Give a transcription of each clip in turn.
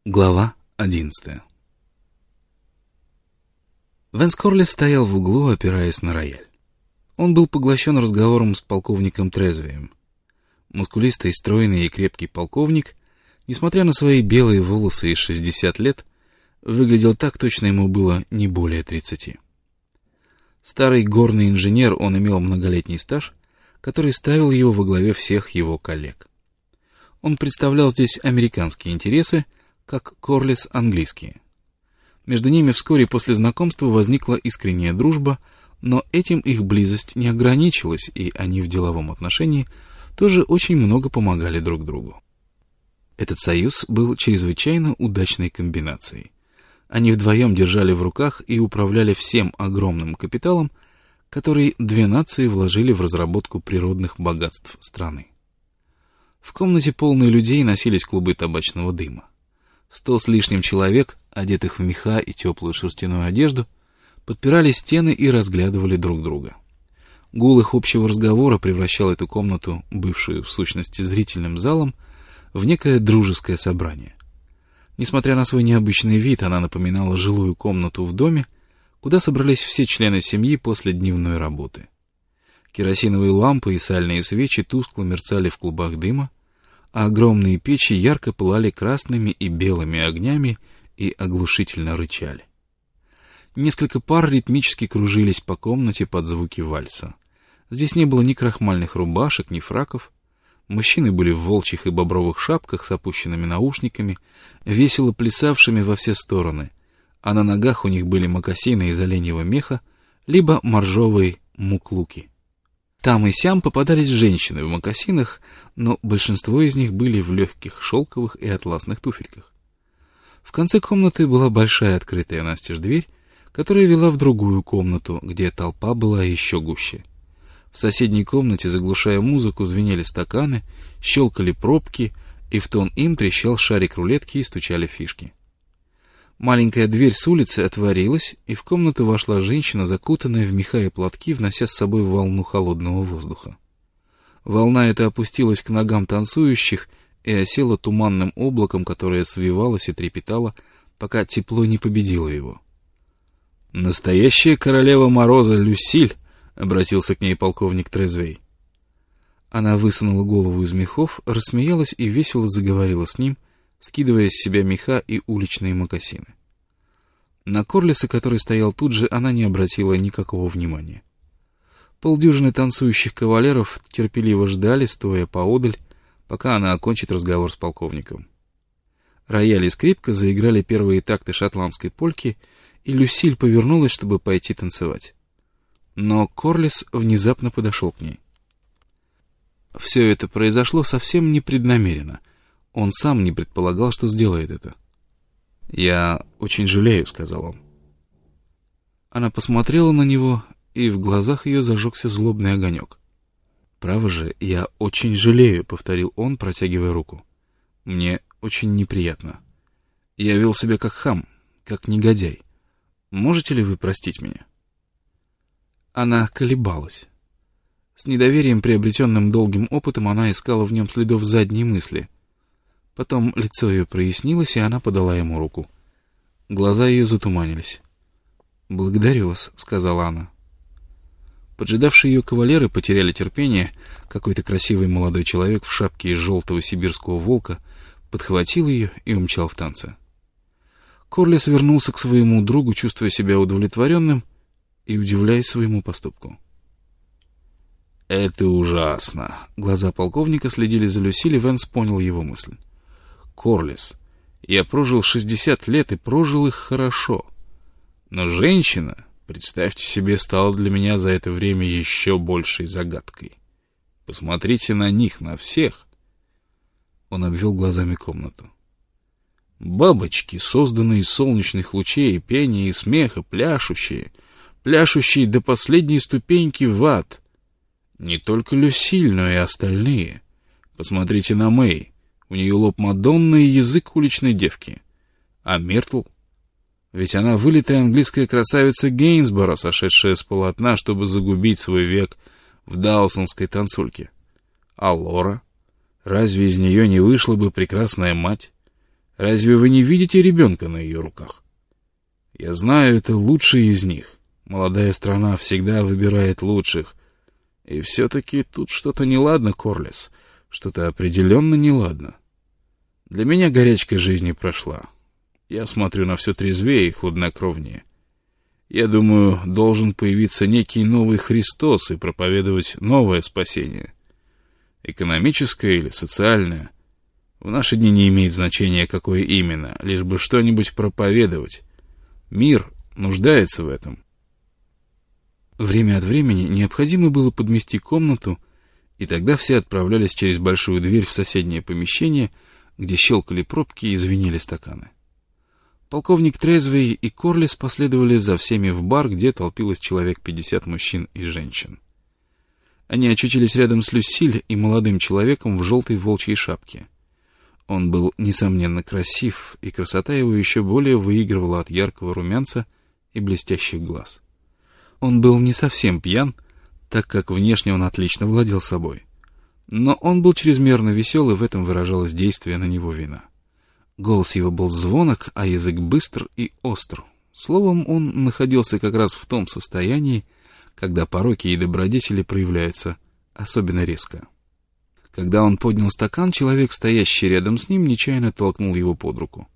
Глава 11. Вэнс Корлис стоял в углу, опираясь на рояль. Он был поглощен разговором с полковником Трезвием. Мускулистый, стройный и крепкий полковник, несмотря на свои белые волосы и 60 лет, выглядел так, точно ему было не более 30. Старый горный инженер, он имел многолетний стаж, который ставил его во главе всех его коллег. Он представлял здесь американские интересы, как Корлис английские. Между ними вскоре после знакомства возникла искренняя дружба, но этим их близость не ограничилась, и они в деловом отношении тоже очень много помогали друг другу. Этот союз был чрезвычайно удачной комбинацией. Они вдвоем держали в руках и управляли всем огромным капиталом, который две нации вложили в разработку природных богатств страны. В комнате, полной людей, носились клубы табачного дыма. 100 с лишним человек, одетых в меха и теплую шерстяную одежду, подпирали стены и разглядывали друг друга. Гул их общего разговора превращал эту комнату, бывшую в сущности зрительным залом, в некое дружеское собрание. Несмотря на свой необычный вид, она напоминала жилую комнату в доме, куда собрались все члены семьи после дневной работы. Керосиновые лампы и сальные свечи тускло мерцали в клубах дыма, а огромные печи ярко пылали красными и белыми огнями и оглушительно рычали. Несколько пар ритмически кружились по комнате под звуки вальса. Здесь не было ни крахмальных рубашек, ни фраков. Мужчины были в волчьих и бобровых шапках с опущенными наушниками, весело плясавшими во все стороны, а на ногах у них были мокасины из оленьего меха, либо моржовые муклуки. Там и сям попадались женщины в мокасинах, но большинство из них были в легких шелковых и атласных туфельках. В конце комнаты была большая открытая настежь дверь, которая вела в другую комнату, где толпа была еще гуще. В соседней комнате, заглушая музыку, звенели стаканы, щелкали пробки, и в тон им трещал шарик рулетки и стучали фишки. Маленькая дверь с улицы отворилась, и в комнату вошла женщина, закутанная в меха и платки, внося с собой волну холодного воздуха. Волна эта опустилась к ногам танцующих и осела туманным облаком, которое свивалось и трепетало, пока тепло не победило его. «Настоящая королева мороза Люсиль!» — обратился к ней полковник Трезвей. Она высунула голову из мехов, рассмеялась и весело заговорила с ним, скидывая с себя меха и уличные мокасины. На Корлиса, который стоял тут же, она не обратила никакого внимания. Полдюжины танцующих кавалеров терпеливо ждали, стоя поодаль, пока она окончит разговор с полковником. Рояль и скрипка заиграли первые такты шотландской польки, и Люсиль повернулась, чтобы пойти танцевать. Но Корлис внезапно подошел к ней. Все это произошло совсем непреднамеренно. Он сам не предполагал, что сделает это. «Я очень жалею», — сказал он. Она посмотрела на него, и в глазах ее зажегся злобный огонек. «Право же, я очень жалею», — повторил он, протягивая руку. «Мне очень неприятно. Я вел себя как хам, как негодяй. Можете ли вы простить меня?» Она колебалась. С недоверием, приобретенным долгим опытом, она искала в нем следов задней мысли. Потом лицо ее прояснилось, и она подала ему руку. Глаза ее затуманились. «Благодарю вас», — сказала она. Поджидавшие ее кавалеры потеряли терпение. Какой-то красивый молодой человек в шапке из желтого сибирского волка подхватил ее и умчал в танце. Корлис вернулся к своему другу, чувствуя себя удовлетворенным и удивляясь своему поступку. «Это ужасно!» Глаза полковника следили за Люсиль, и Вэнс понял его мысль. «Корлис, я прожил 60 лет и прожил их хорошо. Но женщина, представьте себе, стала для меня за это время еще большей загадкой. Посмотрите на них, на всех!» Он обвел глазами комнату. «Бабочки, созданные из солнечных лучей, пения и смеха, пляшущие до последней ступеньки в ад. Не только Люсиль, но и остальные. Посмотрите на Мэй. У нее лоб Мадонны и язык уличной девки. А Миртл? Ведь она вылитая английская красавица Гейнсборо, сошедшая с полотна, чтобы загубить свой век в даусонской танцульке. А Лора? Разве из нее не вышла бы прекрасная мать? Разве вы не видите ребенка на ее руках? Я знаю, это лучшие из них. Молодая страна всегда выбирает лучших. И все-таки тут что-то неладно, Корлес. Что-то определенно неладно. Для меня горячка жизни прошла. Я смотрю на все трезвее и хладнокровнее. Я думаю, должен появиться некий новый Христос и проповедовать новое спасение. Экономическое или социальное. В наши дни не имеет значения, какое именно, лишь бы что-нибудь проповедовать. Мир нуждается в этом. Время от времени необходимо было подмести комнату, и тогда все отправлялись через большую дверь в соседнее помещение, где щелкали пробки и звенели стаканы. Полковник Трезвей и Корлес последовали за всеми в бар, где толпилось человек 50 мужчин и женщин. Они очутились рядом с Люсиль и молодым человеком в желтой волчьей шапке. Он был, несомненно, красив, и красота его еще более выигрывала от яркого румянца и блестящих глаз. Он был не совсем пьян, так как внешне он отлично владел собой. Но он был чрезмерно весел, и в этом выражалось действие на него вина. Голос его был звонок, а язык быстр и остр. Словом, он находился как раз в том состоянии, когда пороки и добродетели проявляются особенно резко. Когда он поднял стакан, человек, стоящий рядом с ним, нечаянно толкнул его под руку.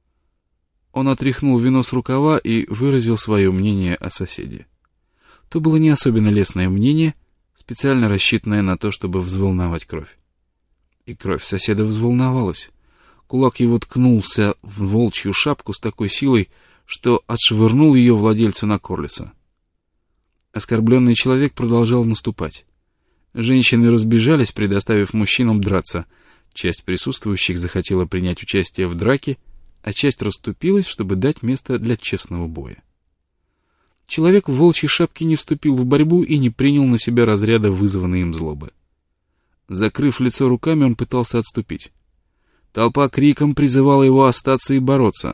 Он отряхнул вино с рукава и выразил свое мнение о соседе. То было не особенно лестное мнение, специально рассчитанное на то, чтобы взволновать кровь. И кровь соседа взволновалась. Кулак его ткнулся в волчью шапку с такой силой, что отшвырнул ее владельца на Корлеса. Оскорбленный человек продолжал наступать. Женщины разбежались, предоставив мужчинам драться. Часть присутствующих захотела принять участие в драке, а часть расступилась, чтобы дать место для честного боя. Человек в волчьей шапке не вступил в борьбу и не принял на себя разряда вызванной им злобы. Закрыв лицо руками, он пытался отступить. Толпа криком призывала его остаться и бороться.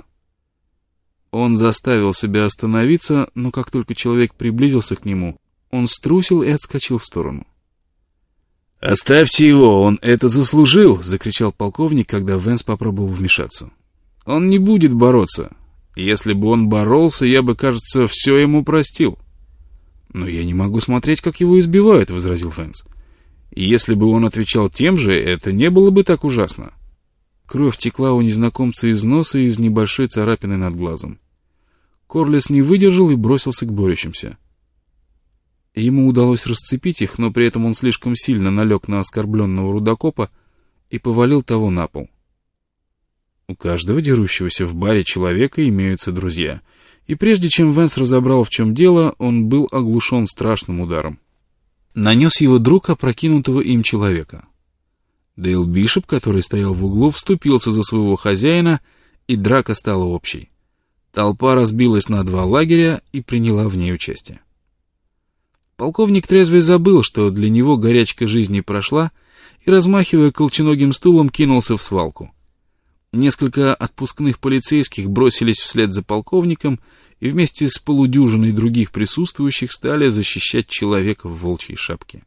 Он заставил себя остановиться, но как только человек приблизился к нему, он струсил и отскочил в сторону. «Оставьте его, он это заслужил!» — закричал полковник, когда Венс попробовал вмешаться. «Он не будет бороться. Если бы он боролся, я бы, кажется, все ему простил». «Но я не могу смотреть, как его избивают», — возразил Венс. «И если бы он отвечал тем же, это не было бы так ужасно». Кровь текла у незнакомца из носа и из небольшой царапины над глазом. Корлес не выдержал и бросился к борющимся. Ему удалось расцепить их, но при этом он слишком сильно налег на оскорбленного рудокопа и повалил того на пол. У каждого дерущегося в баре человека имеются друзья, и прежде чем Венс разобрал, в чем дело, он был оглушен страшным ударом. Нанес его друг опрокинутого им человека. Дейл Бишоп, который стоял в углу, вступился за своего хозяина, и драка стала общей. Толпа разбилась на два лагеря и приняла в ней участие. Полковник Трезвый забыл, что для него горячка жизни прошла, и, размахивая колченогим стулом, кинулся в свалку. Несколько отпускных полицейских бросились вслед за полковником и вместе с полудюжиной других присутствующих стали защищать человека в волчьей шапке.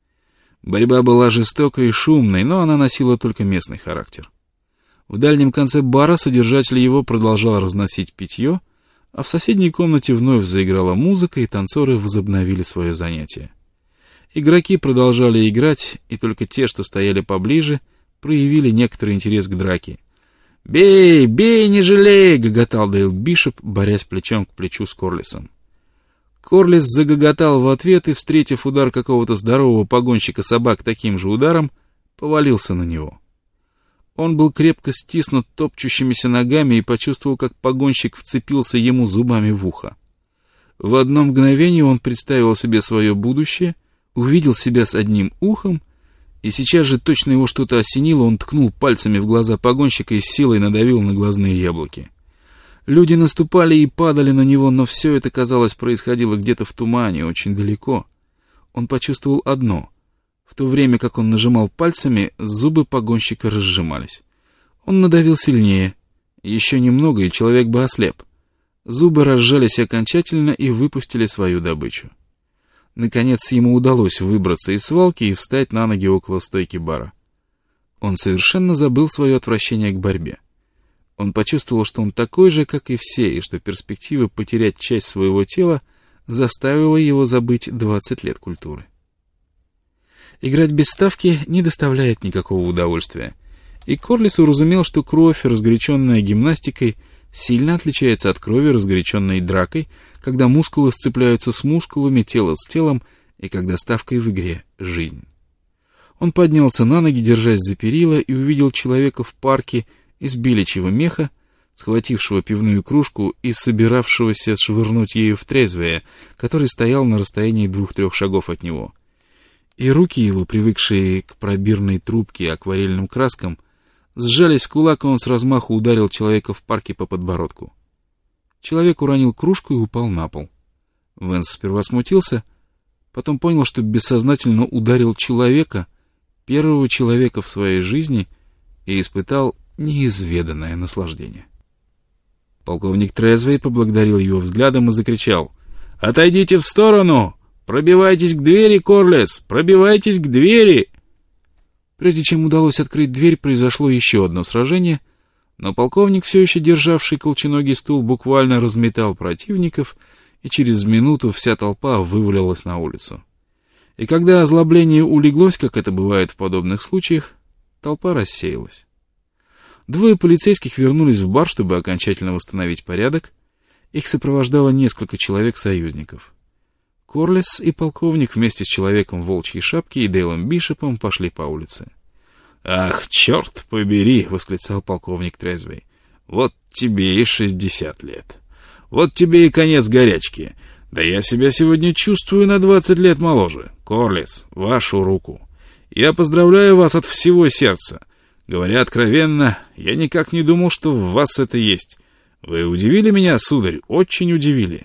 Борьба была жестокой и шумной, но она носила только местный характер. В дальнем конце бара содержатель его продолжал разносить питье, а в соседней комнате вновь заиграла музыка, и танцоры возобновили свое занятие. Игроки продолжали играть, и только те, что стояли поближе, проявили некоторый интерес к драке. «Бей, бей, не жалей!» — гоготал Дейл Бишоп, борясь плечом к плечу с Корлесом. Корлес загоготал в ответ и, встретив удар какого-то здорового погонщика собак таким же ударом, повалился на него. Он был крепко стиснут топчущимися ногами и почувствовал, как погонщик вцепился ему зубами в ухо. В одно мгновение он представил себе свое будущее, увидел себя с одним ухом, и сейчас же точно его что-то осенило, он ткнул пальцами в глаза погонщика и с силой надавил на глазные яблоки. Люди наступали и падали на него, но все это, казалось, происходило где-то в тумане, очень далеко. Он почувствовал одно. В то время, как он нажимал пальцами, зубы погонщика разжимались. Он надавил сильнее. Еще немного, и человек бы ослеп. Зубы разжались окончательно и выпустили свою добычу. Наконец, ему удалось выбраться из свалки и встать на ноги около стойки бара. Он совершенно забыл свое отвращение к борьбе. Он почувствовал, что он такой же, как и все, и что перспектива потерять часть своего тела заставила его забыть 20 лет культуры. Играть без ставки не доставляет никакого удовольствия, и Корлис уразумел, что кровь, разгоряченная гимнастикой, сильно отличается от крови, разгоряченной дракой, когда мускулы сцепляются с мускулами, тело с телом, и когда ставкой в игре — жизнь. Он поднялся на ноги, держась за перила, и увидел человека в парке из беличьего меха, схватившего пивную кружку и собиравшегося швырнуть ею в Трезвея, который стоял на расстоянии 2-3 шагов от него. И руки его, привыкшие к пробирной трубке и акварельным краскам, сжались в кулак, и он с размаху ударил человека в парке по подбородку. Человек уронил кружку и упал на пол. Венс сперва смутился, потом понял, что бессознательно ударил человека, первого человека в своей жизни, и испытал неизведанное наслаждение. Полковник Трезвей поблагодарил его взглядом и закричал: «Отойдите в сторону! Пробивайтесь к двери, Корлис! Пробивайтесь к двери!» Прежде чем удалось открыть дверь, произошло еще одно сражение, но полковник, все еще державший колченогий стул, буквально разметал противников, и через минуту вся толпа вывалилась на улицу. И когда озлобление улеглось, как это бывает в подобных случаях, толпа рассеялась. 2 полицейских вернулись в бар, чтобы окончательно восстановить порядок. Их сопровождало несколько человек-союзников. Корлис и полковник вместе с человеком в волчьей шапке и Дейлом Бишопом пошли по улице. «Ах, черт побери!» — восклицал полковник Трезвей. «Вот тебе и 60 лет. Вот тебе и конец горячки. Да я себя сегодня чувствую на 20 лет моложе. Корлис, вашу руку. Я поздравляю вас от всего сердца. Говоря откровенно, я никак не думал, что в вас это есть. Вы удивили меня, сударь, очень удивили».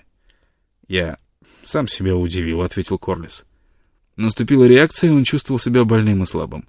«Я сам себя удивил», — ответил Корлис. Наступила реакция, и он чувствовал себя больным и слабым.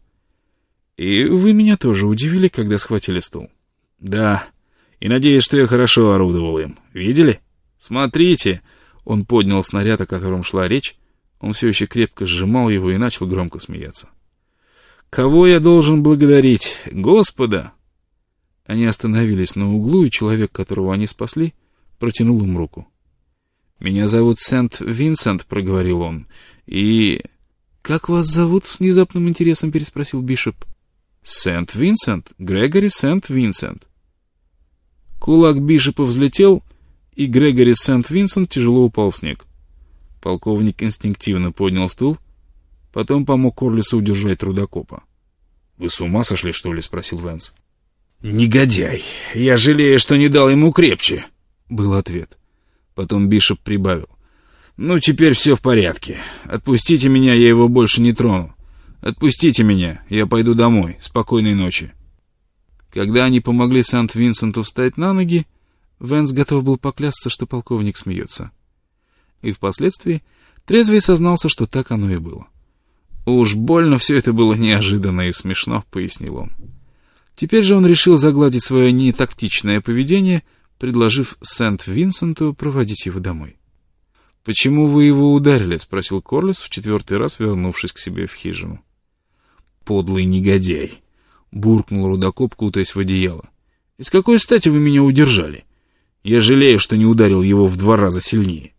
«И вы меня тоже удивили, когда схватили стул». «Да, и надеюсь, что я хорошо орудовал им. Видели? Смотрите!» Он поднял снаряд, о котором шла речь. Он все еще крепко сжимал его и начал громко смеяться. «Кого я должен благодарить? Господа!» Они остановились на углу, и человек, которого они спасли, протянул им руку. «Меня зовут Сент-Винсент», — проговорил он, — «и...» «Как вас зовут?» — с внезапным интересом переспросил Бишоп. «Сент-Винсент, Грегори Сент-Винсент». Кулак Бишопа взлетел, и Грегори Сент-Винсент тяжело упал в снег. Полковник инстинктивно поднял стул, потом помог Корлису удержать рудокопа. «Вы с ума сошли, что ли?» — спросил Венс. «Негодяй! Я жалею, что не дал ему крепче!» — был ответ. Потом Бишоп прибавил: «Ну, теперь все в порядке. Отпустите меня, я его больше не трону. Отпустите меня, я пойду домой. Спокойной ночи». Когда они помогли Сент-Винсенту встать на ноги, Венс готов был поклясться, что полковник смеется. И впоследствии Трезвей сознался, что так оно и было. «Уж больно все это было неожиданно и смешно», — пояснил он. Теперь же он решил загладить свое нетактичное поведение, предложив Сент-Винсенту проводить его домой. «Почему вы его ударили?» — спросил Корлис, в 4-й раз вернувшись к себе в хижину. «Подлый негодяй!» — буркнул рудокоп, кутаясь в одеяло. «И с какой стати вы меня удержали? Я жалею, что не ударил его в 2 раза сильнее».